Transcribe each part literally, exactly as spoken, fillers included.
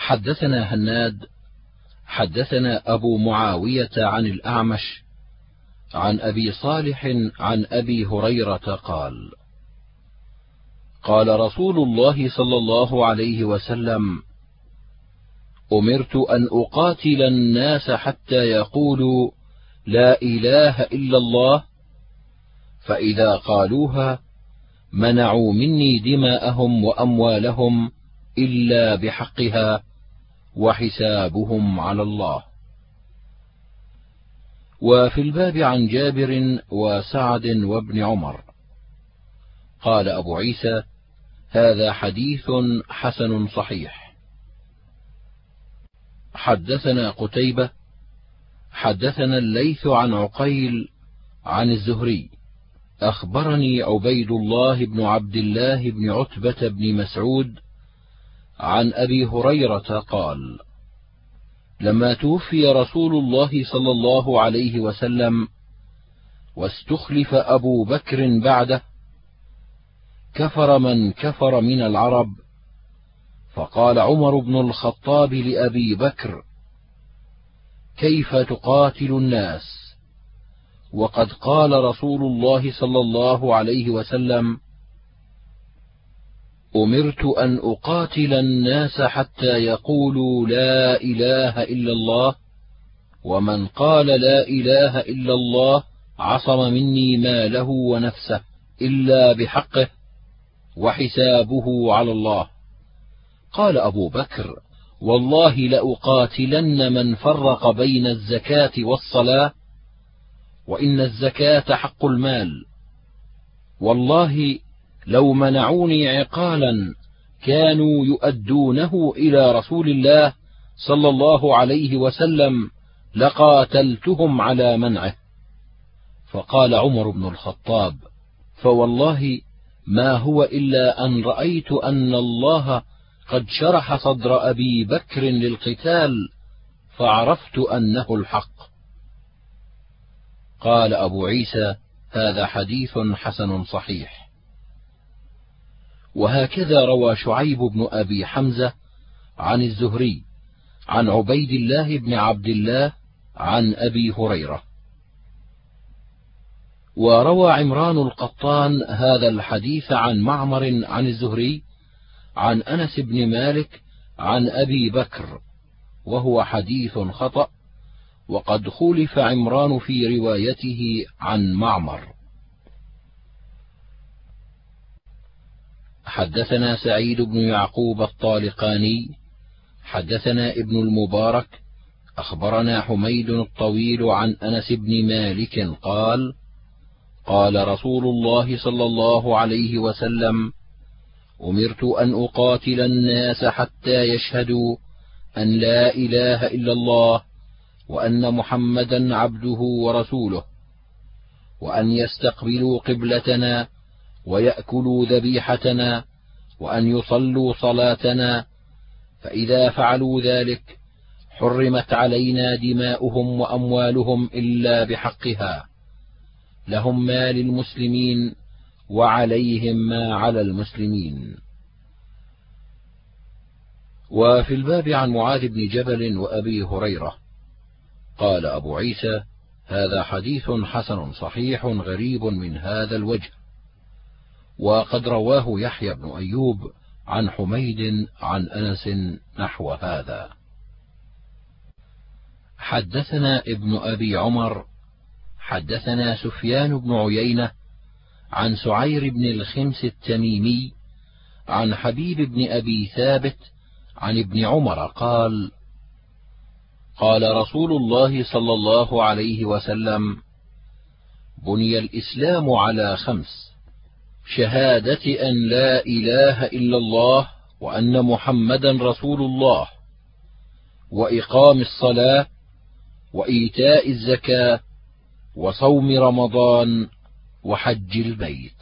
حدثنا هناد حدثنا أبو معاوية عن الأعمش عن أبي صالح عن أبي هريرة قال: قال رسول الله صلى الله عليه وسلم: أمرت أن أقاتل الناس حتى يقولوا لا إله إلا الله، فإذا قالوها منعوا مني دماءهم وأموالهم إلا بحقها، وحسابهم على الله. وفي الباب عن جابر وسعد وابن عمر. قال أبو عيسى: هذا حديث حسن صحيح. حدثنا قتيبة حدثنا الليث عن عقيل عن الزهري أخبرني عبيد الله بن عبد الله بن عتبة بن مسعود عن أبي هريرة قال: لما توفي رسول الله صلى الله عليه وسلم واستخلف أبو بكر بعده، كفر من كفر من العرب، فقال عمر بن الخطاب لأبي بكر: كيف تقاتل الناس وقد قال رسول الله صلى الله عليه وسلم: أمرت أن أقاتل الناس حتى يقولوا لا إله إلا الله، ومن قال لا إله إلا الله عصم مني ماله ونفسه إلا بحقه، وحسابه على الله. قال أبو بكر: والله لأقاتلن من فرق بين الزكاة والصلاة، وإن الزكاة حق المال. والله لو منعوني عقالا كانوا يؤدونه إلى رسول الله صلى الله عليه وسلم لقاتلتهم على منعه. فقال عمر بن الخطاب: فوالله ما هو إلا أن رأيت أن الله قد شرح صدر أبي بكر للقتال، فعرفت أنه الحق. قال أبو عيسى: هذا حديث حسن صحيح. وهكذا روى شعيب بن أبي حمزة عن الزهري عن عبيد الله بن عبد الله عن أبي هريرة. وروى عمران القطان هذا الحديث عن معمر عن الزهري عن أنس بن مالك عن أبي بكر، وهو حديث خطأ، وقد خولف عمران في روايته عن معمر. حدثنا سعيد بن يعقوب الطالقاني حدثنا ابن المبارك أخبرنا حميد الطويل عن أنس بن مالك قال: قال رسول الله صلى الله عليه وسلم: أمرت أن أقاتل الناس حتى يشهدوا أن لا إله إلا الله وأن محمدا عبده ورسوله، وأن يستقبلوا قبلتنا، ويأكلوا ذبيحتنا، وأن يصلوا صلاتنا، فإذا فعلوا ذلك حرمت علينا دماؤهم وأموالهم إلا بحقها، لهم ما للمسلمين وعليهم ما على المسلمين. وفي الباب عن معاذ بن جبل وأبي هريرة. قال أبو عيسى: هذا حديث حسن صحيح غريب من هذا الوجه، وقد رواه يحيى بن أيوب عن حميد عن أنس نحو هذا. حدثنا ابن أبي عمر حدثنا سفيان بن عيينة عن سعير بن الخمس التميمي عن حبيب بن أبي ثابت عن ابن عمر قال: قال رسول الله صلى الله عليه وسلم: بني الإسلام على خمس: شهادة أن لا إله إلا الله وأن محمدا رسول الله، وإقام الصلاة، وإيتاء الزكاة، وصوم رمضان، وحج البيت.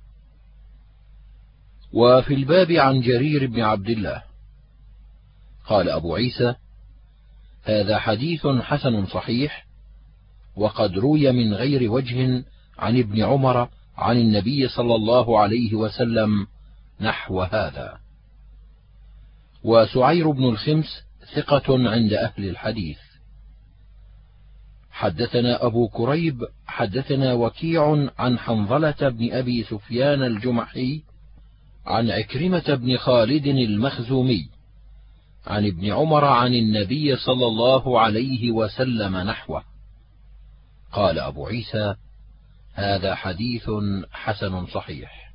وفي الباب عن جرير بن عبد الله. قال أبو عيسى: هذا حديث حسن صحيح، وقد روي من غير وجه عن ابن عمر عن النبي صلى الله عليه وسلم نحو هذا. وسعير بن الخمس ثقة عند أهل الحديث. حدثنا أبو كريب حدثنا وكيع عن حنظلة بن أبي سفيان الجمحي عن عكرمة بن خالد المخزومي عن ابن عمر عن النبي صلى الله عليه وسلم نحوه. قال أبو عيسى: هذا حديث حسن صحيح.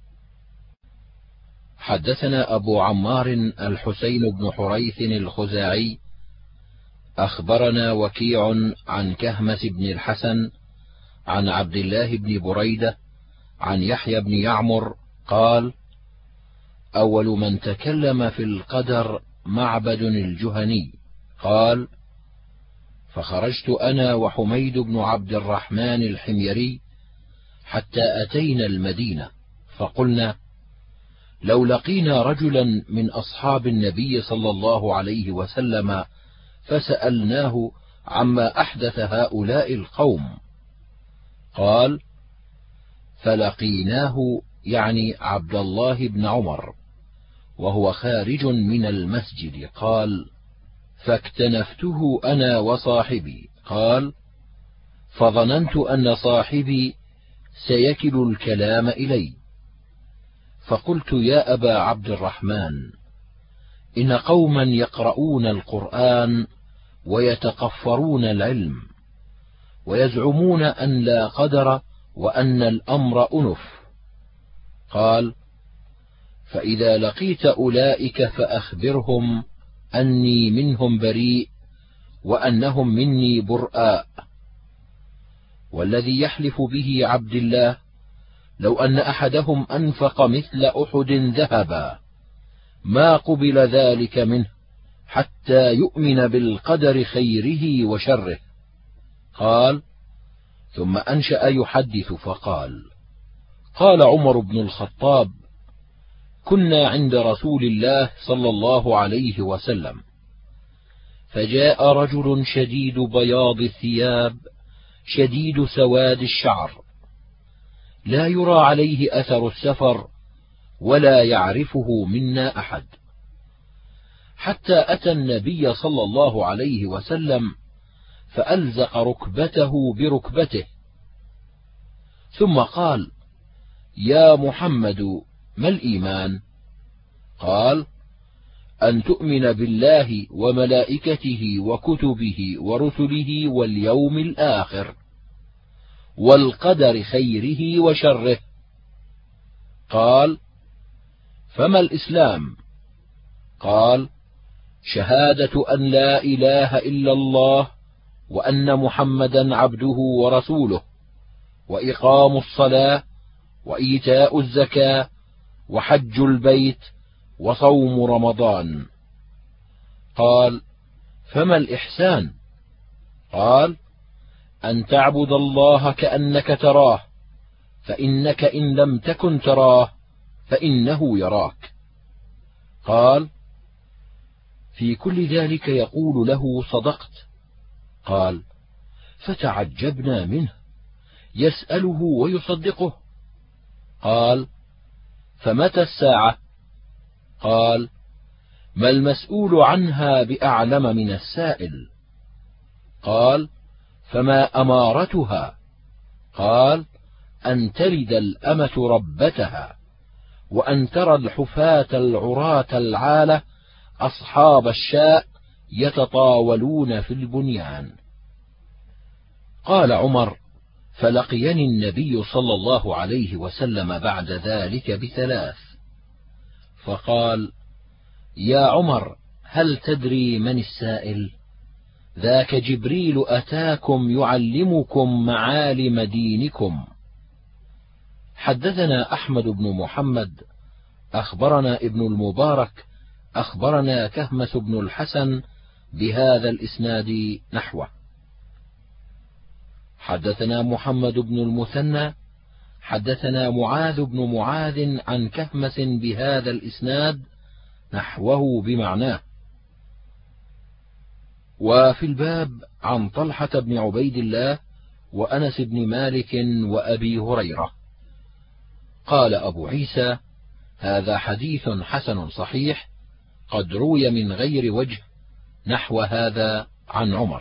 حدثنا أبو عمار الحسين بن حريث الخزاعي أخبرنا وكيع عن كهمس بن الحسن عن عبد الله بن بريدة عن يحيى بن يعمر قال: أول من تكلم في القدر معبد الجهني قال: فخرجت أنا وحميد بن عبد الرحمن الحميري حتى أتينا المدينة، فقلنا: لو لقينا رجلا من أصحاب النبي صلى الله عليه وسلم فسألناه عما أحدث هؤلاء القوم. قال: فلقيناه، يعني عبد الله بن عمر، وهو خارج من المسجد. قال: فاكتنفته أنا وصاحبي. قال: فظننت أن صاحبي سيكل الكلام إلي، فقلت: يا أبا عبد الرحمن، إن قوما يقرؤون القرآن ويتقفرون العلم ويزعمون أن لا قدر وأن الأمر أنف. قال: فإذا لقيت أولئك فأخبرهم أني منهم بريء وأنهم مني برآء. والذي يحلف به عبد الله لو أن أحدهم أنفق مثل أحد ذهبا ما قبل ذلك منه حتى يؤمن بالقدر خيره وشره. قال: ثم أنشأ يحدث فقال: قال عمر بن الخطاب: كنا عند رسول الله صلى الله عليه وسلم، فجاء رجل شديد بياض الثياب شديد سواد الشعر، لا يرى عليه أثر السفر ولا يعرفه منا أحد، حتى أتى النبي صلى الله عليه وسلم فألزق ركبته بركبته، ثم قال: يا محمد، ما الإيمان؟ قال: أن تؤمن بالله وملائكته وكتبه ورسله واليوم الآخر والقدر خيره وشره. قال: فما الإسلام؟ قال: شهادة أن لا إله إلا الله وأن محمدا عبده ورسوله، وإقام الصلاة، وإيتاء الزكاة، وحج البيت، وصوم رمضان. قال: فما الإحسان؟ قال: أن تعبد الله كأنك تراه، فإنك إن لم تكن تراه فإنه يراك. قال: في كل ذلك يقول له: صدقت. قال: فتعجبنا منه، يسأله ويصدقه. قال: فمتى الساعة؟ قال: ما المسؤول عنها بأعلم من السائل. قال: فما أمارتها؟ قال: أن تلد الأمة ربتها، وأن ترى الحفاة العراة العالة أصحاب الشاء يتطاولون في البنيان. قال عمر: فلقيني النبي صلى الله عليه وسلم بعد ذلك بثلاث، فقال: يا عمر، هل تدري من السائل؟ ذاك جبريل أتاكم يعلمكم معالم دينكم. حدثنا أحمد بن محمد أخبرنا ابن المبارك أخبرنا كهمس بن الحسن بهذا الإسناد نحوه. حدثنا محمد بن المثنى حدثنا معاذ بن معاذ عن كهمس بهذا الإسناد نحوه بمعناه. وفي الباب عن طلحة بن عبيد الله وأنس بن مالك وأبي هريرة. قال أبو عيسى: هذا حديث حسن صحيح، قد روي من غير وجه نحو هذا عن عمر.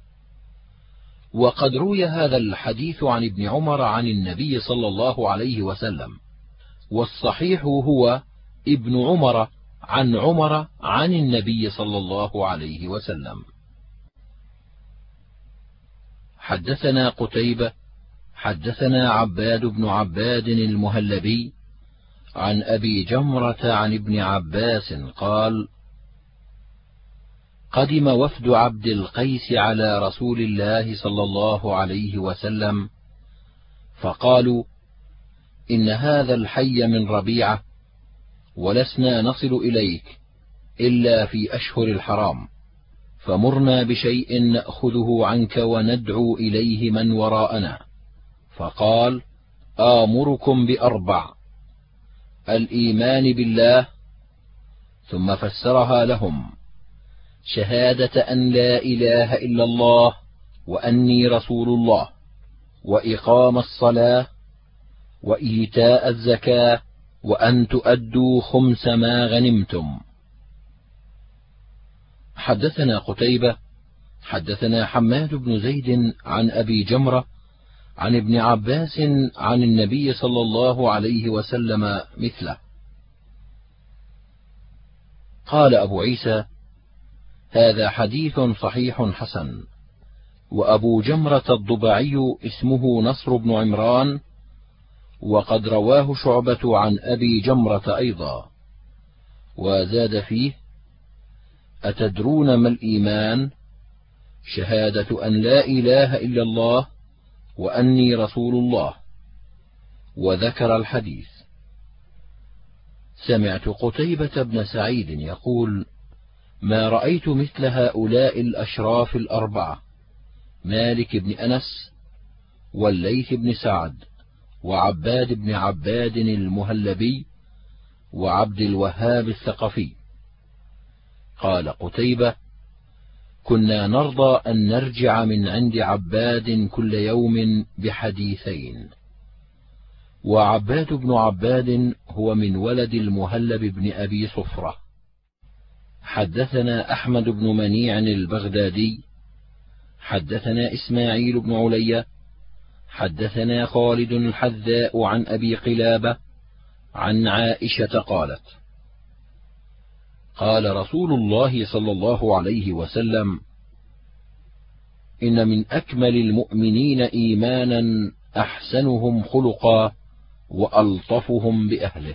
وقد روي هذا الحديث عن ابن عمر عن النبي صلى الله عليه وسلم، والصحيح هو ابن عمر عن عمر عن النبي صلى الله عليه وسلم. حدثنا قتيبة حدثنا عباد بن عباد المهلبي عن أبي جمرة عن ابن عباس قال: قدم وفد عبد القيس على رسول الله صلى الله عليه وسلم فقالوا: إن هذا الحي من ربيعة، ولسنا نصل إليك إلا في أشهر الحرام، فمرنا بشيء نأخذه عنك وندعو إليه من وراءنا. فقال: آمركم بأربع: الإيمان بالله، ثم فسرها لهم: شهادة أن لا إله إلا الله وأني رسول الله، وإقام الصلاة، وإيتاء الزكاة، وأن تؤدوا خمس ما غنمتم. حدثنا قتيبة حدثنا حماد بن زيد عن أبي جمرة عن ابن عباس عن النبي صلى الله عليه وسلم مثله. قال أبو عيسى: هذا حديث صحيح حسن. وأبو جمرة الضبعي اسمه نصر بن عمران، وقد رواه شعبة عن أبي جمرة أيضا، وزاد فيه: أتدرون ما الإيمان؟ شهادة أن لا إله إلا الله وأني رسول الله. وذكر الحديث. سمعت قتيبة بن سعيد يقول: ما رأيت مثل هؤلاء الأشراف الأربعة، مالك بن أنس، والليث بن سعد، وعباد بن عباد المهلبي، وعبد الوهاب الثقفي. قال قتيبة: كنا نرضى أن نرجع من عند عباد كل يوم بحديثين. وعباد بن عباد هو من ولد المهلب بن أبي صفرة. حدثنا أحمد بن منيع البغدادي حدثنا إسماعيل بن علية حدثنا خالد الحذاء عن أبي قلابة عن عائشة قالت: قال رسول الله صلى الله عليه وسلم: إن من أكمل المؤمنين إيمانا أحسنهم خلقا وألطفهم بأهله.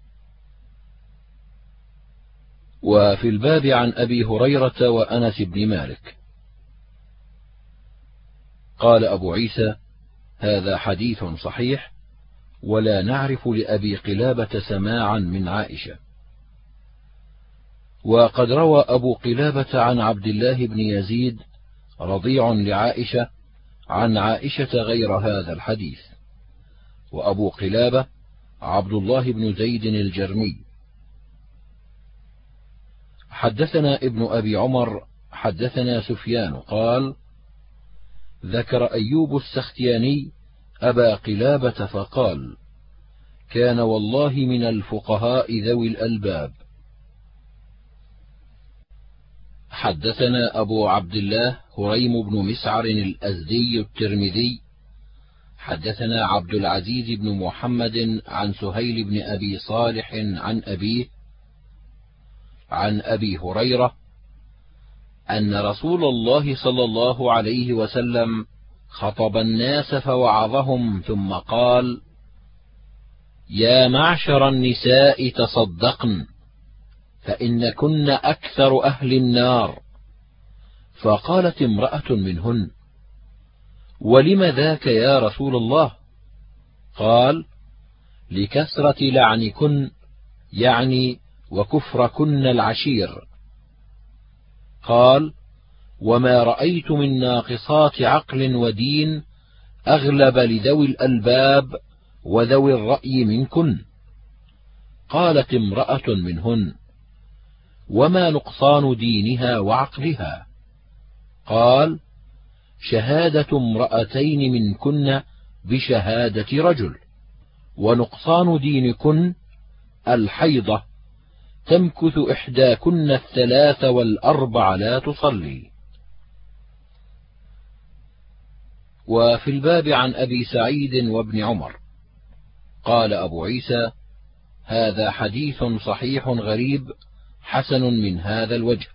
وفي الباب عن أبي هريرة وأنس بن مالك. قال أبو عيسى: هذا حديث صحيح، ولا نعرف لأبي قلابة سماعا من عائشة. وقد روى أبو قلابة عن عبد الله بن يزيد رضيع لعائشة عن عائشة غير هذا الحديث. وأبو قلابة عبد الله بن زيد الجرمي. حدثنا ابن أبي عمر حدثنا سفيان قال: ذكر أيوب السختياني أبا قلابة فقال: كان والله من الفقهاء ذوي الألباب. حدثنا أبو عبد الله هريم بن مسعر الأزدي الترمذي حدثنا عبد العزيز بن محمد عن سهيل بن أبي صالح عن أبيه عن أبي هريرة أن رسول الله صلى الله عليه وسلم خطب الناس فوعظهم ثم قال: يا معشر النساء تصدقن، فإن كن أكثر أهل النار. فقالت امرأة منهن: ولم ذاك يا رسول الله؟ قال: لكثرة لعنكن، يعني وكفركن العشير. قال: وما رأيت من ناقصات عقل ودين أغلب لذوي الألباب وذوي الرأي منكن. قالت امرأة منهن: وما نقصان دينها وعقلها؟ قال: شهادة امرأتين منكن بشهادة رجل، ونقصان دينكن الحيضة، تمكث إحداكن الثلاث والأربع لا تصلي. وفي الباب عن أبي سعيد وابن عمر قال أبو عيسى: هذا حديث صحيح غريب حسن من هذا الوجه.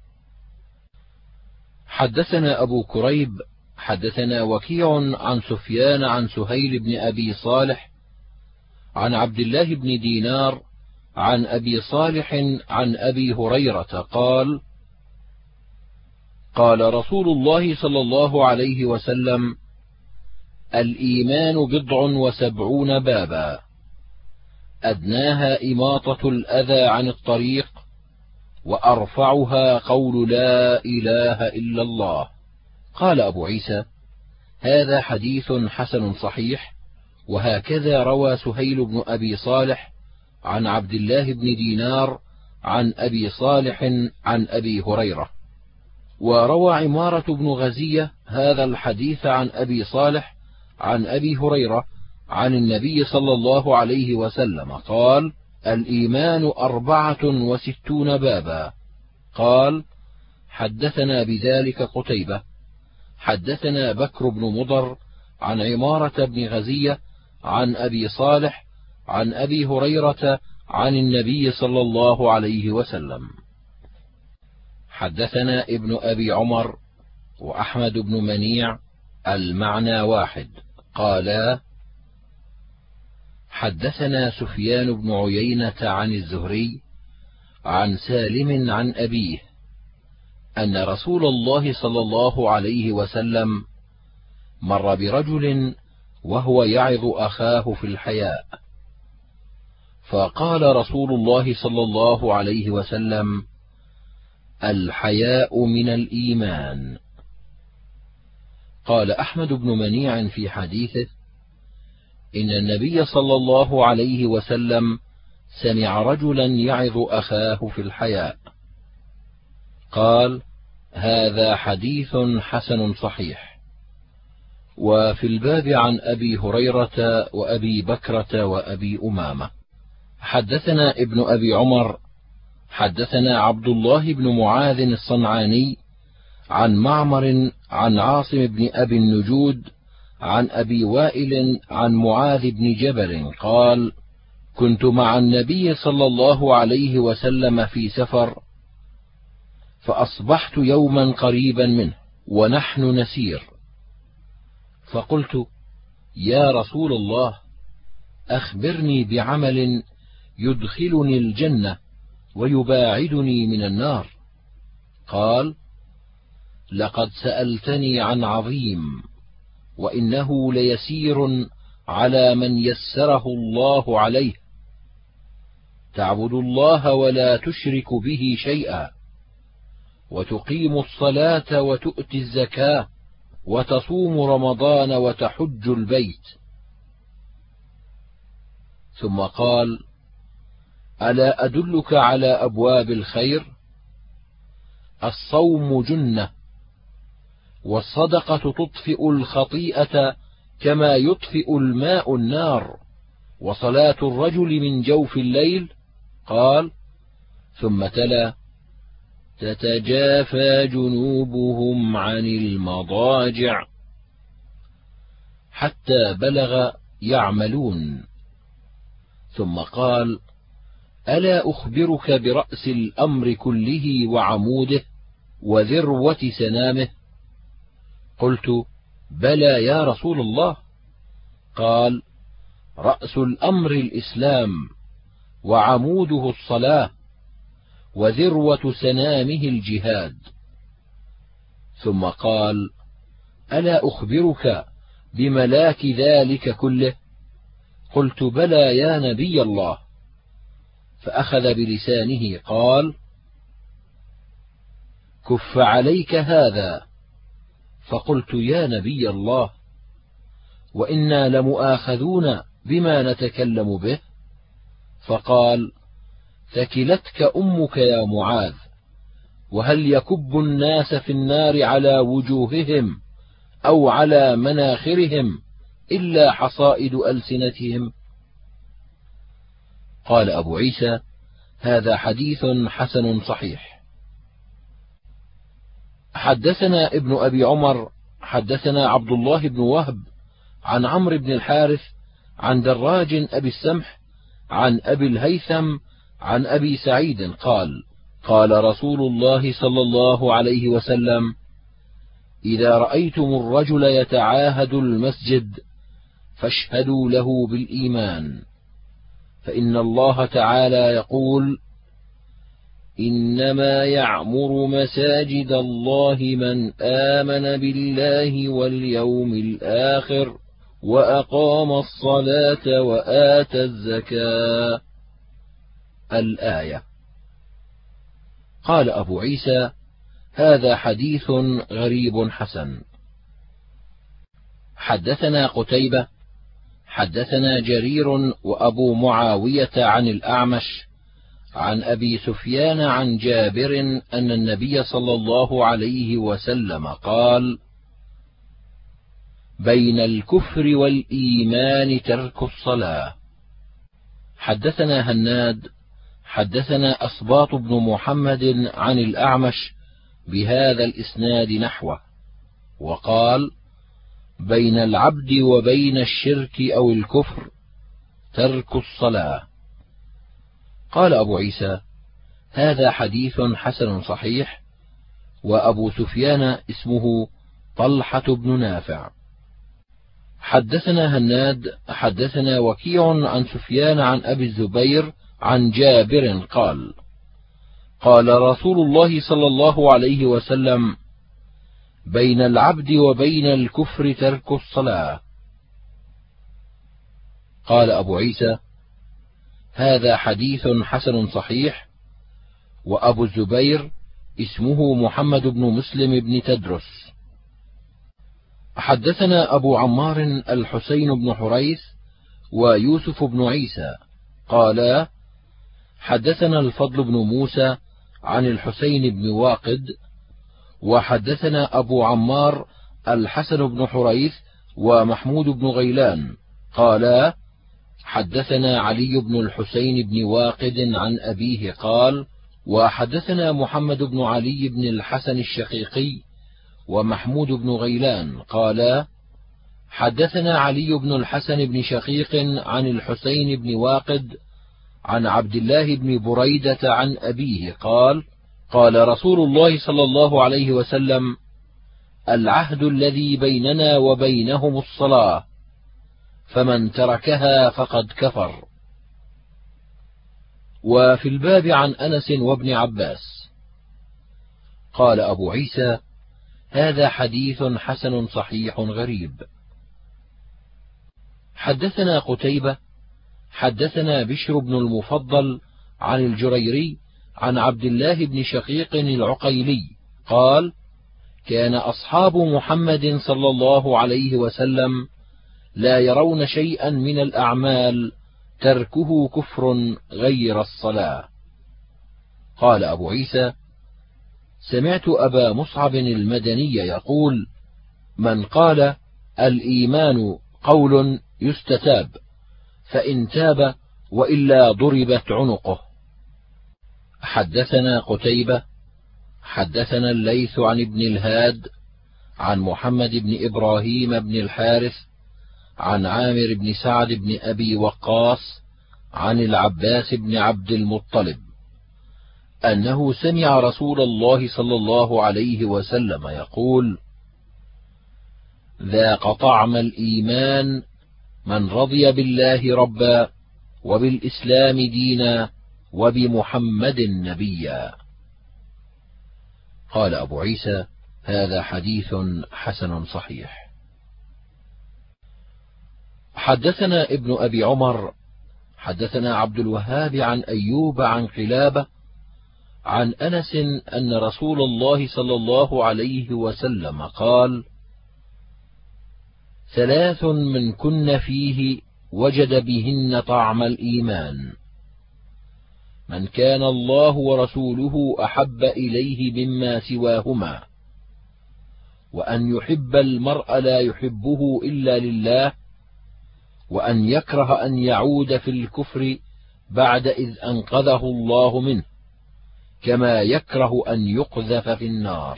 حدثنا أبو كريب حدثنا وكيع عن سفيان عن سهيل بن أبي صالح عن عبد الله بن دينار عن أبي صالح عن أبي هريرة قال: قال رسول الله صلى الله عليه وسلم: الإيمان بضع وسبعون بابا، أدناها إماطة الأذى عن الطريق، وأرفعها قول لا إله إلا الله. قال أبو عيسى: هذا حديث حسن صحيح، وهكذا روى سهيل بن أبي صالح عن عبد الله بن دينار عن أبي صالح عن أبي هريرة. وروى عمارة بن غزية هذا الحديث عن أبي صالح عن أبي هريرة عن النبي صلى الله عليه وسلم قال: الإيمان أربعة وستون بابا. قال: حدثنا بذلك قتيبة حدثنا بكر بن مضر عن عمارة بن غزية عن أبي صالح عن أبي هريرة عن النبي صلى الله عليه وسلم. حدثنا ابن أبي عمر وأحمد بن منيع المعنى واحد قالا: حدثنا سفيان بن عيينة عن الزهري عن سالم عن أبيه أن رسول الله صلى الله عليه وسلم مر برجل وهو يعظ أخاه في الحياء، فقال رسول الله صلى الله عليه وسلم: الحياء من الإيمان. قال أحمد بن منيع في حديثه: إن النبي صلى الله عليه وسلم سمع رجلا يعظ أخاه في الحياء. قال: هذا حديث حسن صحيح. وفي الباب عن أبي هريرة وأبي بكرة وأبي أمامة. حدثنا ابن أبي عمر حدثنا عبد الله بن معاذ الصنعاني عن معمر عن عاصم بن أبي النجود عن أبي وائل عن معاذ بن جبل قال: كنت مع النبي صلى الله عليه وسلم في سفر، فأصبحت يوما قريبا منه ونحن نسير، فقلت: يا رسول الله، أخبرني بعمل يدخلني الجنة ويباعدني من النار. قال: لقد سألتني عن عظيم، وإنه ليسير على من يسره الله عليه، تعبد الله ولا تشرك به شيئا، وتقيم الصلاة وتؤتي الزكاة، وتصوم رمضان وتحج البيت. ثم قال: ألا أدلك على أبواب الخير؟ الصوم جنة، والصدقة تطفئ الخطيئة كما يطفئ الماء النار، وصلاة الرجل من جوف الليل. قال: ثم تلا: تتجافى جنوبهم عن المضاجع، حتى بلغ يعملون. ثم قال: ألا أخبرك برأس الأمر كله وعموده وذروة سنامه؟ قلت: بلى يا رسول الله. قال: رأس الأمر الإسلام، وعموده الصلاة، وذروة سنامه الجهاد. ثم قال: ألا أخبرك بملاك ذلك كله؟ قلت: بلى يا نبي الله. فأخذ بلسانه قال: كف عليك هذا. فقلت: يا نبي الله، وإنا لمؤاخذون بما نتكلم به. فقال: ثكلتك أمك يا معاذ، وهل يكب الناس في النار على وجوههم أو على مناخرهم إلا حصائد ألسنتهم؟ قال أبو عيسى: هذا حديث حسن صحيح. حدثنا ابن أبي عمر حدثنا عبد الله بن وهب عن عمرو بن الحارث عن دراج أبي السمح عن أبي الهيثم عن أبي سعيد قال: قال رسول الله صلى الله عليه وسلم: إذا رأيتم الرجل يتعاهد المسجد فاشهدوا له بالإيمان، فإن الله تعالى يقول: إنما يعمر مساجد الله من آمن بالله واليوم الآخر وأقام الصلاة وآتى الزكاة. الآية. قال أبو عيسى: هذا حديث غريب حسن. حدثنا قتيبة حدثنا جرير وأبو معاوية عن الأعمش عن أبي سفيان عن جابر أن النبي صلى الله عليه وسلم قال: بين الكفر والإيمان ترك الصلاة. حدثنا هناد حدثنا أصباط بن محمد عن الأعمش بهذا الإسناد نحوه، وقال: بين العبد وبين الشرك أو الكفر ترك الصلاة. قال أبو عيسى: هذا حديث حسن صحيح. وأبو سفيان اسمه طلحة بن نافع. حدثنا هناد حدثنا وكيع عن سفيان عن أبي الزبير عن جابر قال: قال رسول الله صلى الله عليه وسلم: بين العبد وبين الكفر ترك الصلاة. قال أبو عيسى: هذا حديث حسن صحيح. وأبو الزبير اسمه محمد بن مسلم بن تدرس. حدثنا أبو عمار الحسين بن حريث ويوسف بن عيسى قالا: حدثنا الفضل بن موسى عن الحسين بن واقد. وحدثنا أبو عمار الحسن بن حريث ومحمود بن غيلان قالا: حدثنا علي بن الحسين بن واقد عن أبيه قال: وحدثنا محمد بن علي بن الحسن الشقيقي ومحمود بن غيلان قالا: حدثنا علي بن الحسن بن شقيق عن الحسين بن واقد عن عبد الله بن بريدة عن أبيه قال: قال رسول الله صلى الله عليه وسلم: العهد الذي بيننا وبينهم الصلاة، فمن تركها فقد كفر. وفي الباب عن أنس وابن عباس. قال أبو عيسى: هذا حديث حسن صحيح غريب. حدثنا قتيبة حدثنا بشر بن المفضل عن الجريري عن عبد الله بن شقيق العقيلي قال: كان أصحاب محمد صلى الله عليه وسلم لا يرون شيئا من الأعمال تركه كفر غير الصلاة. قال أبو عيسى: سمعت أبا مصعب المدني يقول: من قال الإيمان قول يستتاب، فإن تاب وإلا ضربت عنقه. حدثنا قتيبة حدثنا الليث عن ابن الهاد عن محمد بن إبراهيم بن الحارث عن عامر بن سعد بن أبي وقاص عن العباس بن عبد المطلب أنه سمع رسول الله صلى الله عليه وسلم يقول: ذاق طعم الإيمان من رضي بالله ربا وبالإسلام دينا وبمحمد نبيا. قال أبو عيسى: هذا حديث حسن صحيح. حدثنا ابن أبي عمر حدثنا عبد الوهاب عن أيوب عن قلابة عن أنس أن رسول الله صلى الله عليه وسلم قال: ثلاث من كن فيه وجد بهن طعم الإيمان: من كان الله ورسوله أحب إليه مما سواهما، وأن يحب المرء لا يحبه إلا لله، وأن يكره أن يعود في الكفر بعد إذ أنقذه الله منه، كما يكره أن يقذف في النار.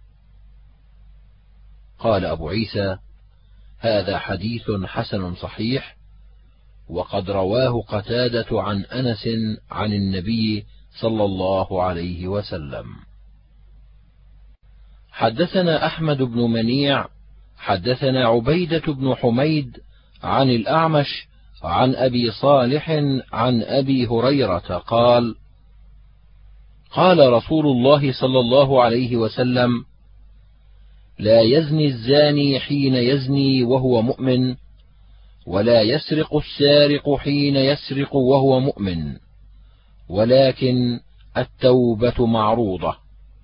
قال أبو عيسى: هذا حديث حسن صحيح، وقد رواه قتادة عن أنس عن النبي صلى الله عليه وسلم. حدثنا أحمد بن منيع حدثنا عبيدة بن حميد عن الأعمش عن أبي صالح عن أبي هريرة قال: قال رسول الله صلى الله عليه وسلم: لا يزني الزاني حين يزني وهو مؤمن، ولا يسرق السارق حين يسرق وهو مؤمن، ولكن التوبة معروضة.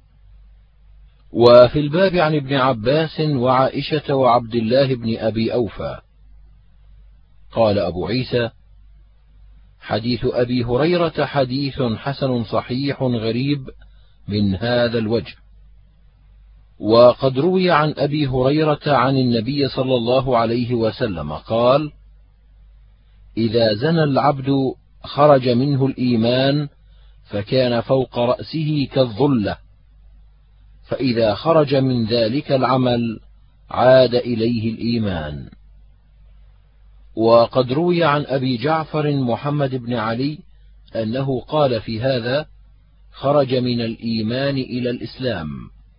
وفي الباب عن ابن عباس وعائشة وعبد الله بن أبي أوفى. قال أبو عيسى: حديث أبي هريرة حديث حسن صحيح غريب من هذا الوجه. وقد روي عن أبي هريرة عن النبي صلى الله عليه وسلم قال: إذا زنى العبد خرج منه الإيمان فكان فوق رأسه كالظلة، فإذا خرج من ذلك العمل عاد إليه الإيمان. وقد روي عن أبي جعفر محمد بن علي أنه قال في هذا: خرج من الإيمان إلى الإسلام.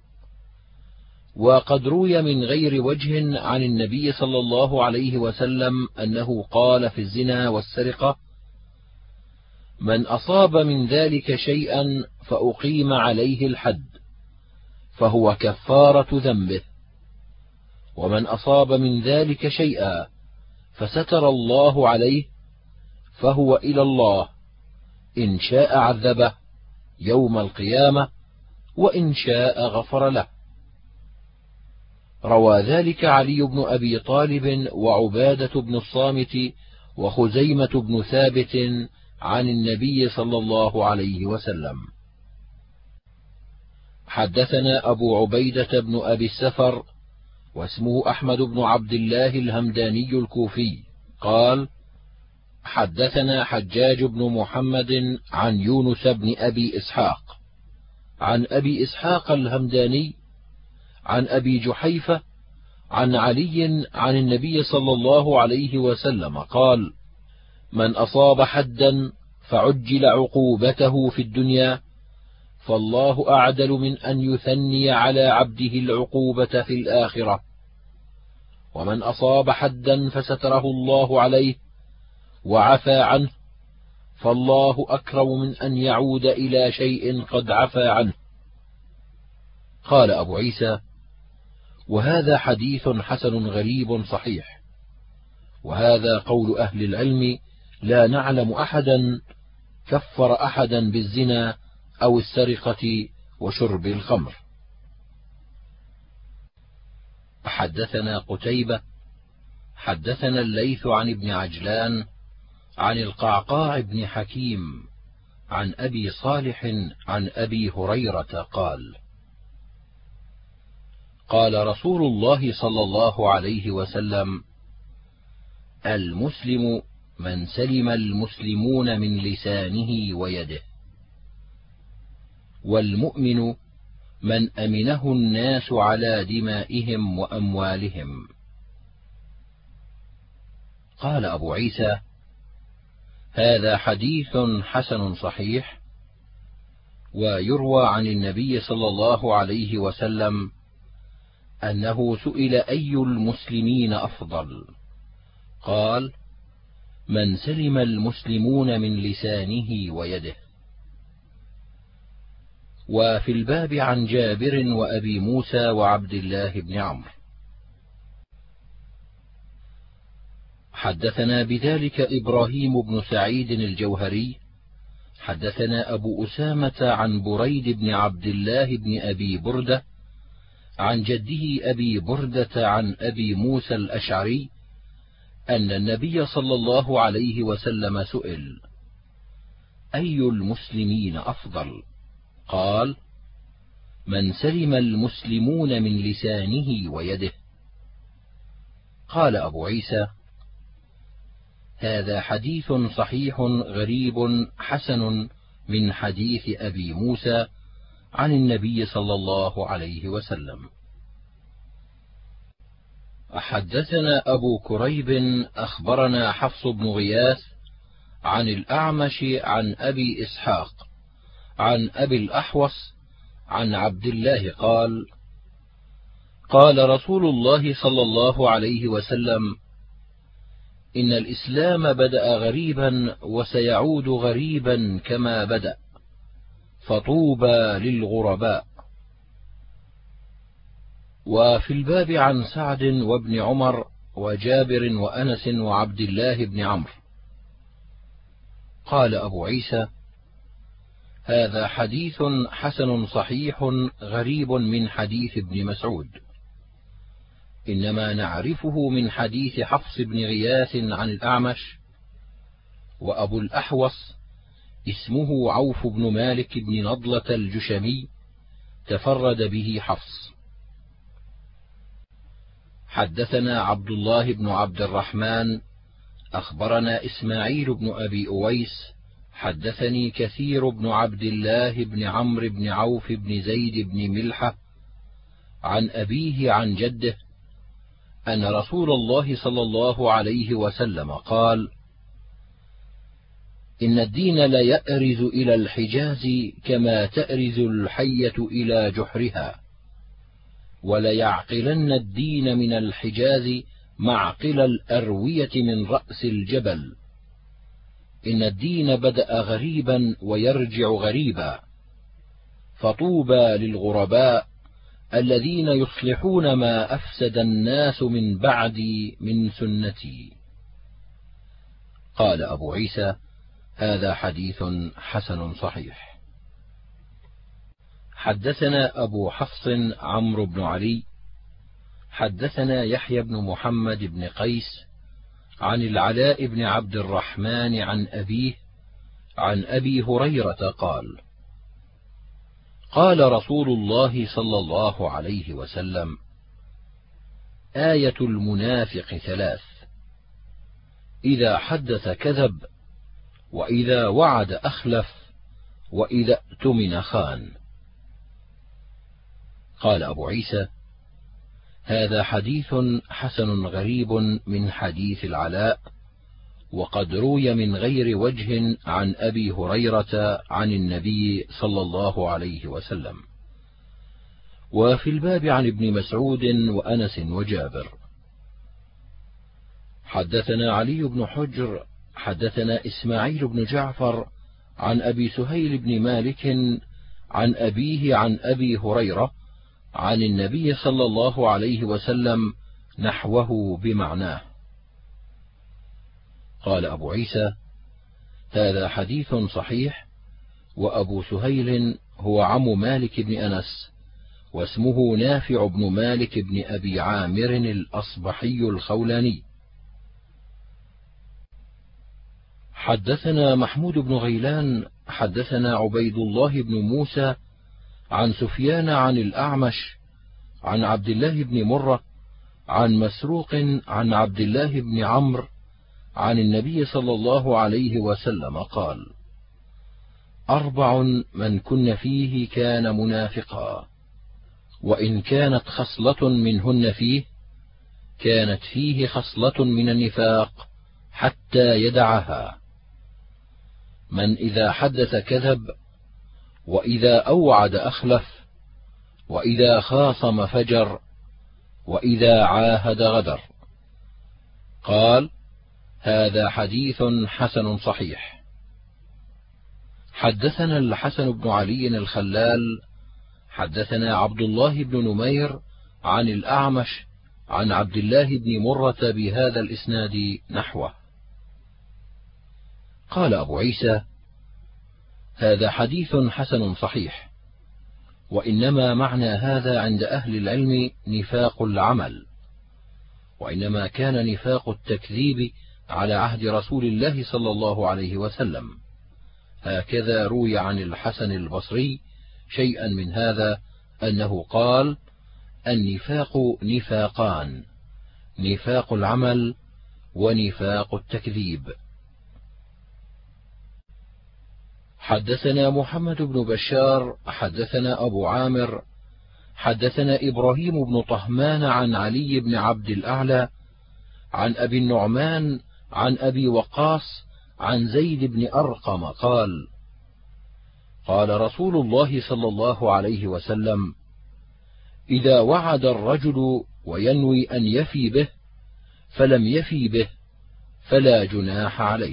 وقد روي من غير وجه عن النبي صلى الله عليه وسلم أنه قال في الزنا والسرقة: من أصاب من ذلك شيئا فأقيم عليه الحد فهو كفارة ذنبه، ومن أصاب من ذلك شيئا فستر الله عليه فهو إلى الله، إن شاء عذبه يوم القيامة وإن شاء غفر له. روى ذلك علي بن أبي طالب وعبادة بن الصامت وخزيمة بن ثابت عن النبي صلى الله عليه وسلم. حدثنا أبو عبيدة بن أبي السفر واسمه أحمد بن عبد الله الهمداني الكوفي قال: حدثنا حجاج بن محمد عن يونس بن أبي إسحاق عن أبي إسحاق الهمداني عن أبي جحيفة عن علي عن النبي صلى الله عليه وسلم قال: من أصاب حدا فعجل عقوبته في الدنيا فالله أعدل من أن يثني على عبده العقوبة في الآخرة، ومن أصاب حدا فستره الله عليه وعفى عنه فالله أكرم من أن يعود إلى شيء قد عفى عنه. قال أبو عيسى: وهذا حديث حسن غريب صحيح، وهذا قول أهل العلم، لا نعلم أحدا كفر أحدا بالزنا أو السرقة وشرب الخمر. حدثنا قتيبة حدثنا الليث عن ابن عجلان عن القعقاع بن حكيم عن أبي صالح عن أبي هريرة قال: قال رسول الله صلى الله عليه وسلم: المسلم من سلم المسلمون من لسانه ويده، والمؤمن من أمنه الناس على دمائهم وأموالهم. قال أبو عيسى: هذا حديث حسن صحيح. ويروى عن النبي صلى الله عليه وسلم أنه سئل: أي المسلمين أفضل؟ قال: من سلم المسلمون من لسانه ويده. وفي الباب عن جابر وأبي موسى وعبد الله بن عمرو. حدثنا بذلك إبراهيم بن سعيد الجوهري حدثنا أبو أسامة عن بريد بن عبد الله بن أبي بردة عن جده أبي بردة عن أبي موسى الأشعري أن النبي صلى الله عليه وسلم سئل: أي المسلمين أفضل؟ قال: من سلم المسلمون من لسانه ويده. قال أبو عيسى: هذا حديث صحيح غريب حسن من حديث أبي موسى عن النبي صلى الله عليه وسلم. حدثنا أبو كريب أخبرنا حفص بن غياث عن الأعمش عن أبي إسحاق عن أبي الأحوص عن عبد الله قال: قال رسول الله صلى الله عليه وسلم: إن الإسلام بدأ غريبا وسيعود غريبا كما بدأ، فطوبى للغرباء. وفي الباب عن سعد وابن عمر وجابر وأنس وعبد الله بن عمرو. قال أبو عيسى: هذا حديث حسن صحيح غريب من حديث ابن مسعود، إنما نعرفه من حديث حفص بن غياث عن الأعمش. وأبو الأحوص اسمه عوف بن مالك بن نضلة الجشمي، تفرد به حفص. حدثنا عبد الله بن عبد الرحمن أخبرنا إسماعيل بن أبي أويس حدثني كثير بن عبد الله بن عمرو بن عوف بن زيد بن ملحة عن أبيه عن جده أن رسول الله صلى الله عليه وسلم قال: إن الدين ليأرز إلى الحجاز كما تأرز الحية إلى جحرها، وليعقلن الدين من الحجاز معقل الأروية من رأس الجبل. إن الدين بدأ غريبا ويرجع غريبا، فطوبى للغرباء الذين يصلحون ما أفسد الناس من بعدي من سنتي. قال أبو عيسى: هذا حديث حسن صحيح. حدثنا أبو حفص عمرو بن علي حدثنا يحيى بن محمد بن قيس عن العلاء بن عبد الرحمن عن أبيه عن أبي هريرة قال: قال رسول الله صلى الله عليه وسلم: آية المنافق ثلاث: إذا حدث كذب، وإذا وعد أخلف، وإذا اؤتمن خان. قال أبو عيسى: هذا حديث حسن غريب من حديث العلاء، وقد روي من غير وجه عن أبي هريرة عن النبي صلى الله عليه وسلم. وفي الباب عن ابن مسعود وأنس وجابر. حدثنا علي بن حجر حدثنا إسماعيل بن جعفر عن أبي سهيل بن مالك عن أبيه عن أبي هريرة عن النبي صلى الله عليه وسلم نحوه بمعناه. قال أبو عيسى: هذا حديث صحيح. وأبو سهيل هو عم مالك بن أنس، واسمه نافع بن مالك بن أبي عامر الأصبحي الخولاني. حدثنا محمود بن غيلان حدثنا عبيد الله بن موسى عن سفيان عن الأعمش عن عبد الله بن مرة عن مسروق عن عبد الله بن عمرو عن النبي صلى الله عليه وسلم قال: أربع من كن فيه كان منافقا، وإن كانت خصلة منهن فيه كانت فيه خصلة من النفاق حتى يدعها: من إذا حدث كذب، وإذا أوعد أخلف، وإذا خاصم فجر، وإذا عاهد غدر. قال: هذا حديث حسن صحيح. حدثنا الحسن بن علي الخلال حدثنا عبد الله بن نمير عن الأعمش عن عبد الله بن مرة بهذا الإسناد نحوه. قال أبو عيسى: هذا حديث حسن صحيح، وإنما معنى هذا عند أهل العلم نفاق العمل، وإنما كان نفاق التكذيب على عهد رسول الله صلى الله عليه وسلم. هكذا روي عن الحسن البصري شيئا من هذا، أنه قال: النفاق نفاقان: نفاق العمل ونفاق التكذيب. حدثنا محمد بن بشار حدثنا أبو عامر حدثنا إبراهيم بن طهمان عن علي بن عبد الأعلى عن أبي النعمان عن أبي وقاص عن زيد بن أرقم قال: قال رسول الله صلى الله عليه وسلم: إذا وعد الرجل وينوي أن يفي به فلم يفي به فلا جناح عليه.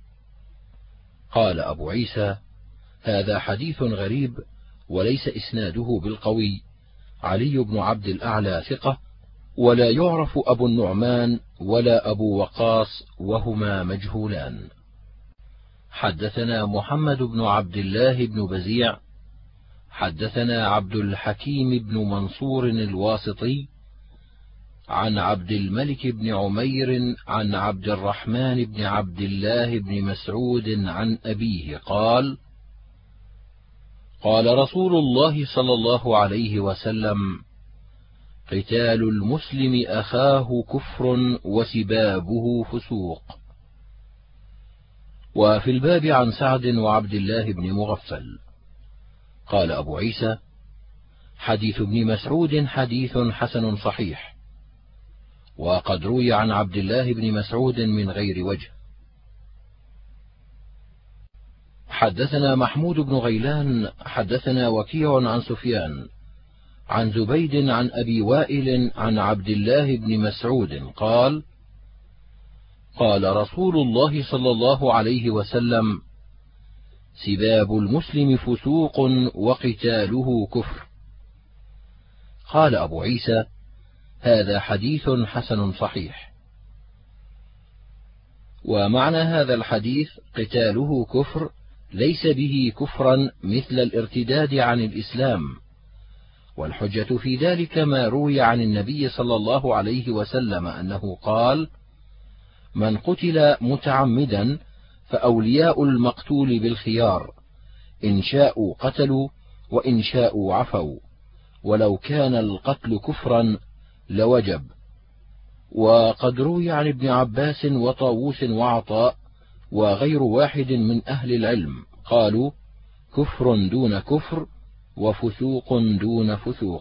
قال أبو عيسى: هذا حديث غريب وليس إسناده بالقوي. علي بن عبد الأعلى ثقة، ولا يعرف أبو النعمان ولا أبو وقاص وهما مجهولان. حدثنا محمد بن عبد الله بن بزيع حدثنا عبد الحكيم بن منصور الواسطي عن عبد الملك بن عمير عن عبد الرحمن بن عبد الله بن مسعود عن أبيه قال: قال رسول الله صلى الله عليه وسلم: قتال المسلم أخاه كفر وسبابه فسوق. وفي الباب عن سعد وعبد الله بن مغفل. قال أبو عيسى: حديث ابن مسعود حديث حسن صحيح، وقد روي عن عبد الله بن مسعود من غير وجه. حدثنا محمود بن غيلان حدثنا وكيع عن سفيان عن زبيد عن أبي وائل عن عبد الله بن مسعود قال: قال رسول الله صلى الله عليه وسلم: سباب المسلم فسوق وقتاله كفر. قال أبو عيسى: هذا حديث حسن صحيح. ومعنى هذا الحديث قتاله كفر ليس به كفرا مثل الارتداد عن الإسلام، والحجة في ذلك ما روي عن النبي صلى الله عليه وسلم أنه قال: من قتل متعمدا فأولياء المقتول بالخيار، إن شاءوا قتلوا وإن شاءوا عفوا، ولو كان القتل كفرا لوجب. وقد روي عن ابن عباس وطاووس وعطاء وغير واحد من أهل العلم قالوا: كفر دون كفر وفسوق دون فسوق.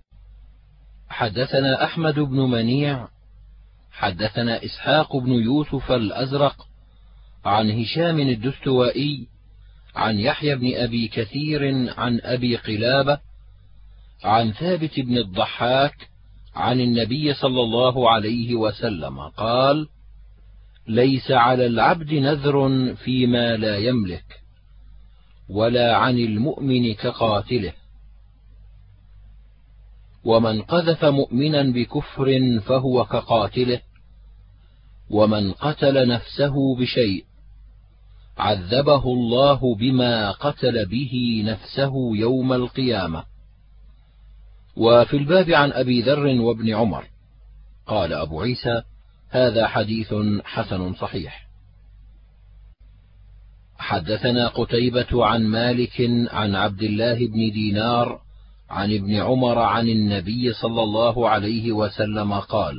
حدثنا أحمد بن منيع حدثنا إسحاق بن يوسف الأزرق عن هشام الدستوائي عن يحيى بن أبي كثير عن أبي قلابة عن ثابت بن الضحاك عن النبي صلى الله عليه وسلم قال: ليس على العبد نذر فيما لا يملك، ولا عن المؤمن كقاتله، ومن قذف مؤمنا بكفر فهو كقاتله، ومن قتل نفسه بشيء عذبه الله بما قتل به نفسه يوم القيامة. وفي الباب عن أبي ذر وابن عمر. قال أبو عيسى: هذا حديث حسن صحيح. حدثنا قتيبة عن مالك عن عبد الله بن دينار عن ابن عمر عن النبي صلى الله عليه وسلم قال: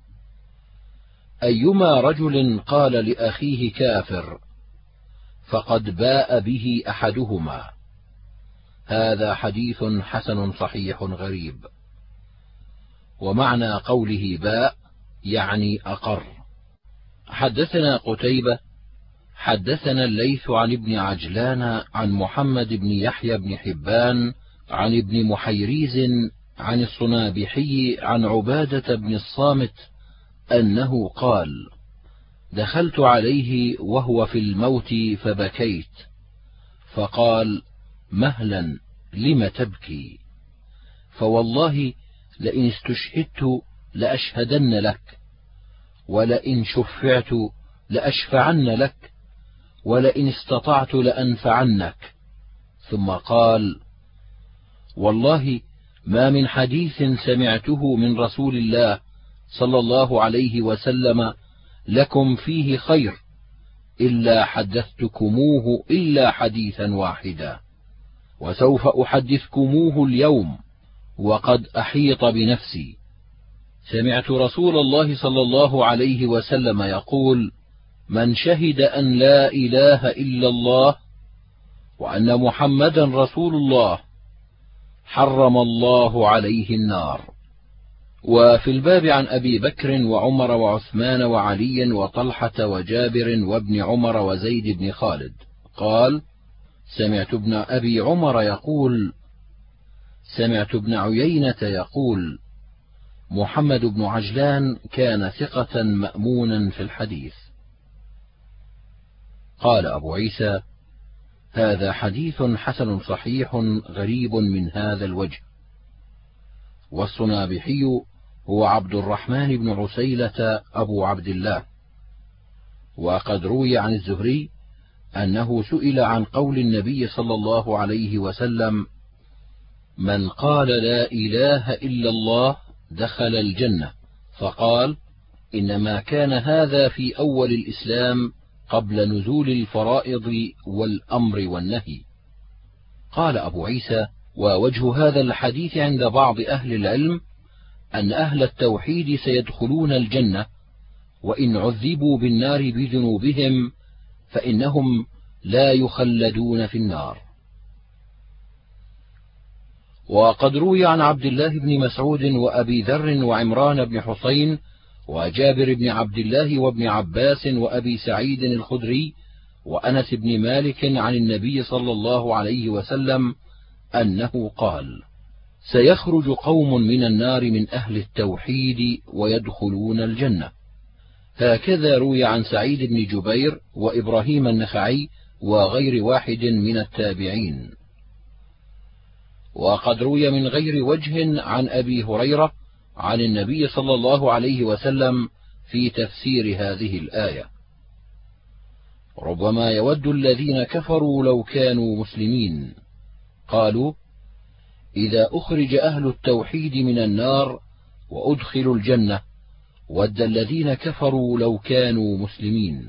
أيما رجل قال لأخيه كافر فقد باء به أحدهما. هذا حديث حسن صحيح غريب. ومعنى قوله باء يعني أقر. حدثنا قتيبة حدثنا الليث عن ابن عجلان عن محمد بن يحيى بن حبان عن ابن محيريز عن الصنابحي عن عبادة بن الصامت أنه قال: دخلت عليه وهو في الموت فبكيت، فقال: مهلا، لم تبكي؟ فوالله لئن استشهدت لأشهدن لك، ولئن شفعت لأشفعن لك، ولئن استطعت لأنفعنك. ثم قال: والله ما من حديث سمعته من رسول الله صلى الله عليه وسلم لكم فيه خير إلا حدثتكموه إلا حديثا واحدا، وسوف أحدثكموه اليوم وقد أحيط بنفسي. سمعت رسول الله صلى الله عليه وسلم يقول: من شهد أن لا إله إلا الله وأن محمدا رسول الله حرم الله عليه النار. وفي الباب عن أبي بكر وعمر وعثمان وعلي وطلحة وجابر وابن عمر وزيد بن خالد قال: سمعت ابن أبي عمر يقول: سمعت ابن عيينة يقول: محمد بن عجلان كان ثقة مأمونا في الحديث. قال أبو عيسى: هذا حديث حسن صحيح غريب من هذا الوجه. والصنابحي هو عبد الرحمن بن عسيلة أبو عبد الله. وقد روي عن الزهري أنه سئل عن قول النبي صلى الله عليه وسلم: من قال لا إله إلا الله دخل الجنة، فقال: إنما كان هذا في أول الإسلام قبل نزول الفرائض والأمر والنهي. قال أبو عيسى: ووجه هذا الحديث عند بعض أهل العلم أن أهل التوحيد سيدخلون الجنة، وإن عذبوا بالنار بذنوبهم فإنهم لا يخلدون في النار. وقد روي عن عبد الله بن مسعود وأبي ذر وعمران بن حسين وجابر بن عبد الله وابن عباس وأبي سعيد الخدري وأنس بن مالك عن النبي صلى الله عليه وسلم أنه قال: سيخرج قوم من النار من أهل التوحيد ويدخلون الجنة. هكذا روي عن سعيد بن جبير وإبراهيم النخعي وغير واحد من التابعين. وقد روي من غير وجه عن أبي هريرة عن النبي صلى الله عليه وسلم في تفسير هذه الآية: ربما يود الذين كفروا لو كانوا مسلمين. قالوا: إذا أخرج أهل التوحيد من النار وأدخلوا الجنة ود الذين كفروا لو كانوا مسلمين.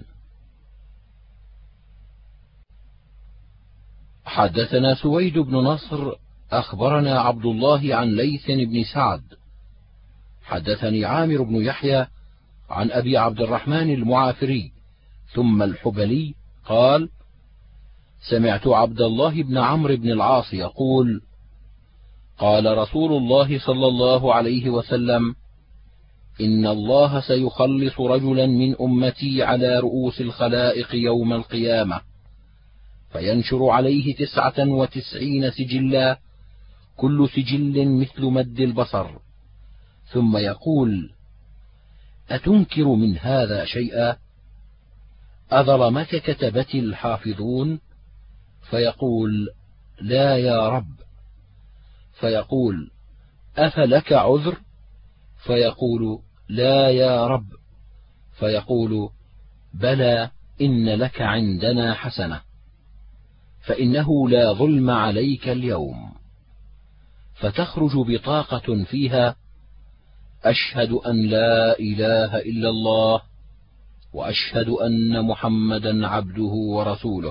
حدثنا سويد بن نصر أخبرنا عبد الله عن ليث بن سعد حدثني عامر بن يحيى عن أبي عبد الرحمن المعافري ثم الحبلي قال: سمعت عبد الله بن عمرو بن العاص يقول: قال رسول الله صلى الله عليه وسلم: إن الله سيخلص رجلا من أمتي على رؤوس الخلائق يوم القيامة، فينشر عليه تسعة وتسعين سجلا، كل سجل مثل مد البصر، ثم يقول: أتنكر من هذا شيئا؟ أظلمك كتبتي الحافظون؟ فيقول: لا يا رب. فيقول: أفلك عذر؟ فيقول: لا يا رب. فيقول: بلى، إن لك عندنا حسنة، فإنه لا ظلم عليك اليوم. فتخرج بطاقة فيها: أشهد أن لا إله إلا الله وأشهد أن محمدا عبده ورسوله.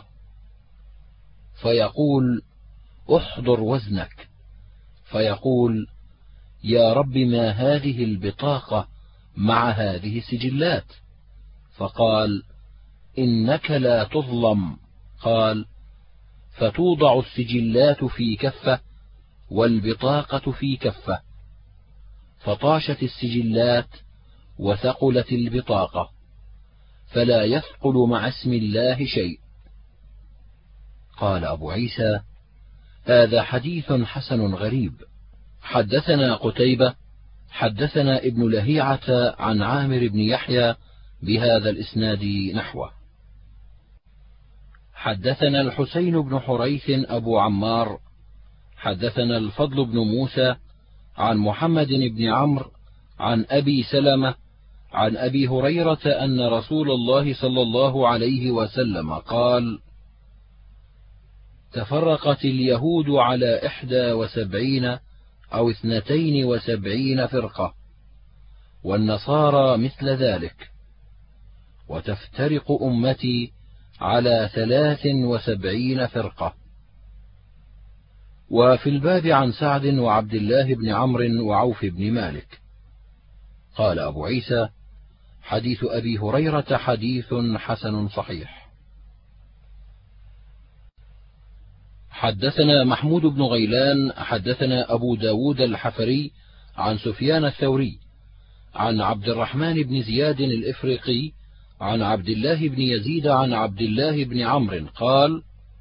فيقول: احضر وزنك. فيقول: يا رب، ما هذه البطاقة مع هذه السجلات؟ فقال: إنك لا تظلم. قال: فتوضع السجلات في كفة والبطاقة في كفة، فطاشت السجلات وثقلت البطاقة، فلا يثقل مع اسم الله شيء. قال أبو عيسى: هذا حديث حسن غريب. حدثنا قتيبة حدثنا ابن لهيعة عن عامر بن يحيى بهذا الإسناد نحوه. حدثنا الحسين بن حريث أبو عمار حدثنا الفضل بن موسى عن محمد بن عمرو عن أبي سلمة عن أبي هريرة أن رسول الله صلى الله عليه وسلم قال: تفرقت اليهود على إحدى وسبعين أو اثنتين وسبعين فرقة، والنصارى مثل ذلك، وتفترق أمتي على ثلاث وسبعين فرقة. وفي الباب عن سعد وعبد الله بن عمرو وعوف بن مالك. قال أبو عيسى: حديث أبي هريرة حديث حسن صحيح. حدثنا محمود بن غيلان حدثنا أبو داود الحفري عن سفيان الثوري عن عبد الرحمن بن زياد الإفريقي عن عبد الله بن يزيد عن عبد الله بن عمرو قال: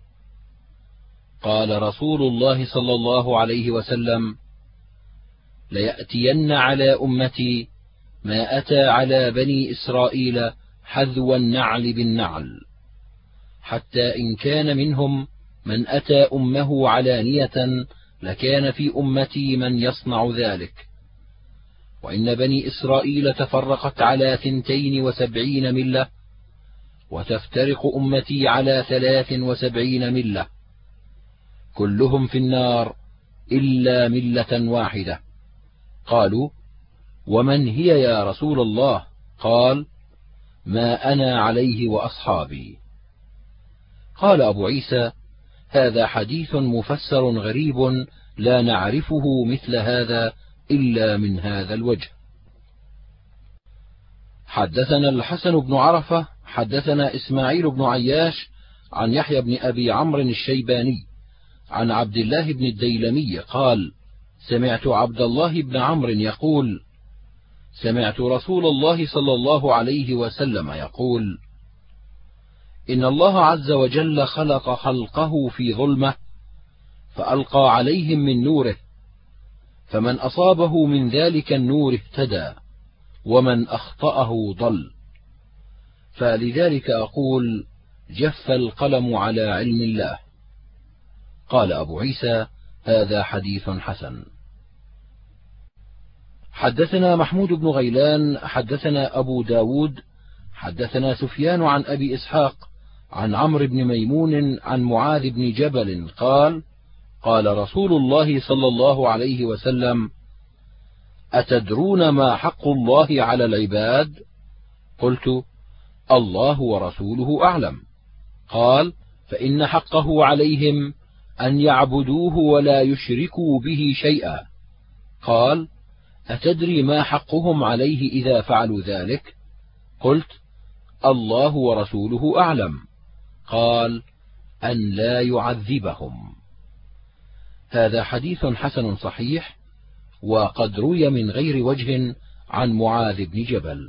قال رسول الله صلى الله عليه وسلم: ليأتين على أمتي ما أتى على بني إسرائيل حذو النعل بالنعل، حتى إن كان منهم من أتى أمه علانية لكان في أمتي من يصنع ذلك. وإن بني إسرائيل تفرقت على ثنتين وسبعين ملة، وتفترق أمتي على ثلاث وسبعين ملة، كلهم في النار إلا ملة واحدة. قالوا: ومن هي يا رسول الله؟ قال: ما أنا عليه وأصحابي. قال أبو عيسى: هذا حديث مفسر غريب لا نعرفه مثل هذا إلا من هذا الوجه. حدثنا الحسن بن عرفة حدثنا إسماعيل بن عياش عن يحيى بن أبي عمرو الشيباني عن عبد الله بن الديلمي قال: سمعت عبد الله بن عمرو يقول: سمعت رسول الله صلى الله عليه وسلم يقول: إن الله عز وجل خلق خلقه في ظلمة، فألقى عليهم من نوره، فمن أصابه من ذلك النور اهتدى، ومن أخطأه ضل. فلذلك أقول: جف القلم على علم الله. قال أبو عيسى: هذا حديث حسن. حدثنا محمود بن غيلان حدثنا أبو داود حدثنا سفيان عن أبي إسحاق عن عمرو بن ميمون عن معاذ بن جبل قال: قال رسول الله صلى الله عليه وسلم: أتدرون ما حق الله على العباد؟ قلت: الله ورسوله أعلم. قال: فإن حقه عليهم أن يعبدوه ولا يشركوا به شيئا. قال: أتدري ما حقهم عليه إذا فعلوا ذلك؟ قلت: الله ورسوله أعلم. قال: أن لا يعذبهم. هذا حديث حسن صحيح، وقد روي من غير وجه عن معاذ بن جبل.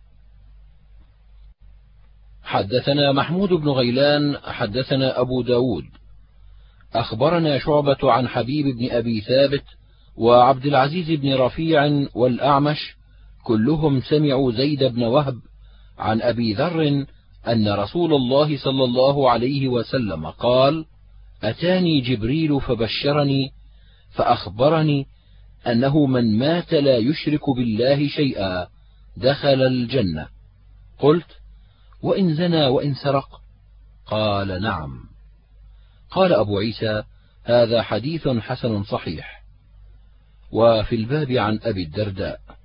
حدثنا محمود بن غيلان حدثنا أبو داود أخبرنا شعبة عن حبيب بن أبي ثابت وعبد العزيز بن رفيع والأعمش كلهم سمعوا زيد بن وهب عن أبي ذر أن رسول الله صلى الله عليه وسلم قال: أتاني جبريل فبشرني فأخبرني أنه من مات لا يشرك بالله شيئا دخل الجنة. قلت: وإن زنى وإن سرق؟ قال: نعم. قال أبو عيسى: هذا حديث حسن صحيح. وفي الباب عن أبي الدرداء.